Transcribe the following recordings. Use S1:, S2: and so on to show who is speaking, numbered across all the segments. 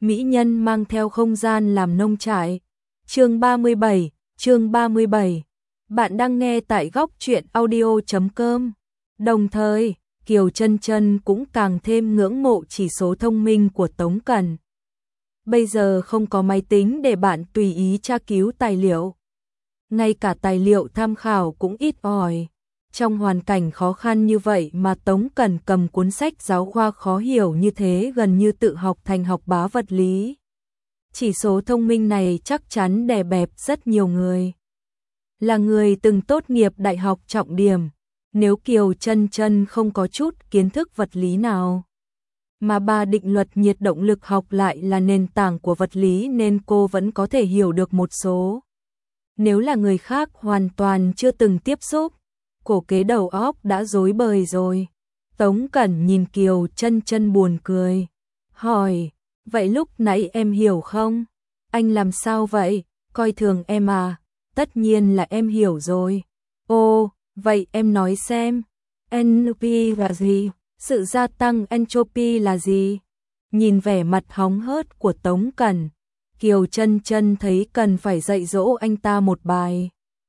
S1: mỹ nhân mang theo không gian làm nông trại. Chương 37. Bạn đang nghe tại góc truyện audio.com. Đồng thời, Kiều Chân Chân cũng càng thêm ngưỡng mộ chỉ số thông minh của Tống Cẩn. Bây giờ không có máy tính để bạn tùy ý tra cứu tài liệu. Ngay cả tài liệu tham khảo cũng ít ỏi. Trong hoàn cảnh khó khăn như vậy mà Tống Cẩn cầm cuốn sách giáo khoa khó hiểu như thế gần như tự học thành học bá vật lý. Chỉ số thông minh này chắc chắn đè bẹp rất nhiều người. Là người từng tốt nghiệp đại học trọng điểm, nếu Kiều Chân Chân không có chút kiến thức vật lý nào, mà ba định luật nhiệt động lực học lại là nền tảng của vật lý nên cô vẫn có thể hiểu được một số. Nếu là người khác hoàn toàn chưa từng tiếp xúc, cổ kế đầu óc đã rối bời rồi. Tống Cẩn nhìn Kiều Chân Chân buồn cười, hỏi, vậy lúc nãy em hiểu không? Anh làm sao vậy? Coi thường em à? Tất nhiên là em hiểu rồi. Ồ, vậy em nói xem, entropy là gì? Sự gia tăng entropy là gì? Nhìn vẻ mặt hóng hớt của Tống Cẩn, Kiều Chân Chân thấy cần phải dạy dỗ anh ta một bài.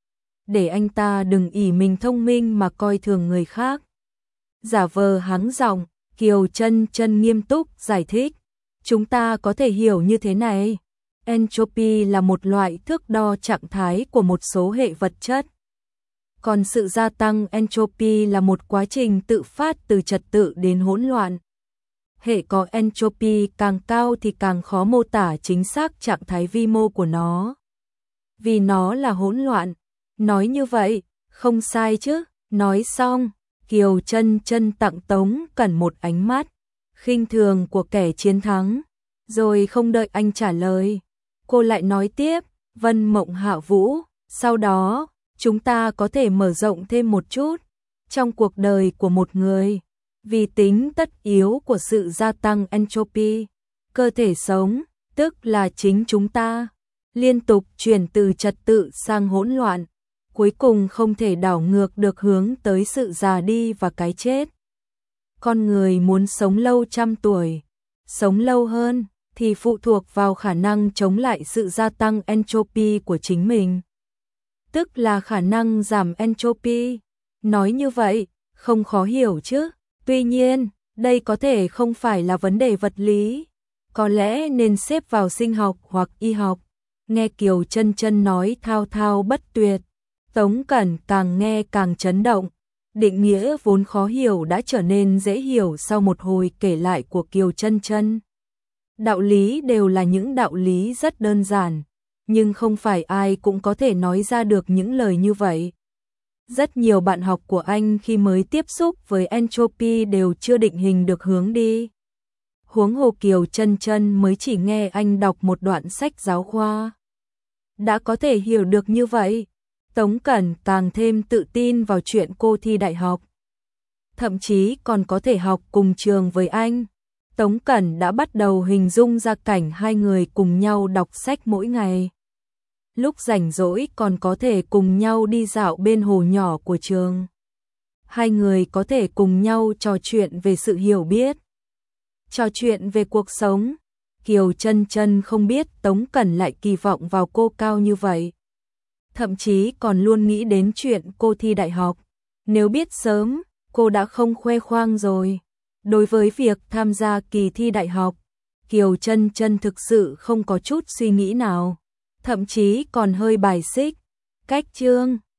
S1: Để anh ta đừng ỷ mình thông minh mà coi thường người khác. Giả vờ hắng giọng, Kiều Chân Chân nghiêm túc giải thích. Chúng ta có thể hiểu như thế này. Entropy là một loại thước đo trạng thái của một số hệ vật chất. Còn sự gia tăng entropy là một quá trình tự phát từ trật tự đến hỗn loạn. Hệ có entropy càng cao thì càng khó mô tả chính xác trạng thái vi mô của nó. Vì nó là hỗn loạn. Nói như vậy, không sai chứ. Nói xong, Kiều Chân Chân tặng Tống Cẩn một ánh mắt khinh thường của kẻ chiến thắng. Rồi không đợi anh trả lời, cô lại nói tiếp, Vân Mộng Hạ Vũ, sau đó, chúng ta có thể mở rộng thêm một chút. Trong cuộc đời của một người, vì tính tất yếu của sự gia tăng entropy, cơ thể sống, tức là chính chúng ta, liên tục chuyển từ trật tự sang hỗn loạn, cuối cùng không thể đảo ngược được hướng tới sự già đi và cái chết. Con người muốn sống lâu trăm tuổi, sống lâu hơn, thì phụ thuộc vào khả năng chống lại sự gia tăng entropy của chính mình. Tức là khả năng giảm entropy. Nói như vậy, không khó hiểu chứ. Tuy nhiên, đây có thể không phải là vấn đề vật lý. Có lẽ nên xếp vào sinh học hoặc y học. Nghe Kiều Chân Chân nói thao thao bất tuyệt, Tống Cẩn càng nghe càng chấn động. Định nghĩa vốn khó hiểu đã trở nên dễ hiểu sau một hồi kể lại của Kiều Chân Chân. Đạo lý đều là những đạo lý rất đơn giản, nhưng không phải ai cũng có thể nói ra được những lời như vậy. Rất nhiều bạn học của anh khi mới tiếp xúc với entropy đều chưa định hình được hướng đi. Huống hồ Kiều Chân Chân mới chỉ nghe anh đọc một đoạn sách giáo khoa đã có thể hiểu được như vậy. Tống Cẩn càng thêm tự tin vào chuyện cô thi đại học, thậm chí còn có thể học cùng trường với anh. Tống Cẩn đã bắt đầu hình dung ra cảnh hai người cùng nhau đọc sách mỗi ngày. Lúc rảnh rỗi còn có thể cùng nhau đi dạo bên hồ nhỏ của trường. Hai người có thể cùng nhau trò chuyện về sự hiểu biết, trò chuyện về cuộc sống. Kiều Chân Chân không biết Tống Cẩn lại kỳ vọng vào cô cao như vậy. Thậm chí còn luôn nghĩ đến chuyện cô thi đại học. Nếu biết sớm, cô đã không khoe khoang rồi. Đối với việc tham gia kỳ thi đại học, Kiều Chân Chân thực sự không có chút suy nghĩ nào, thậm chí còn hơi bài xích. Cách chương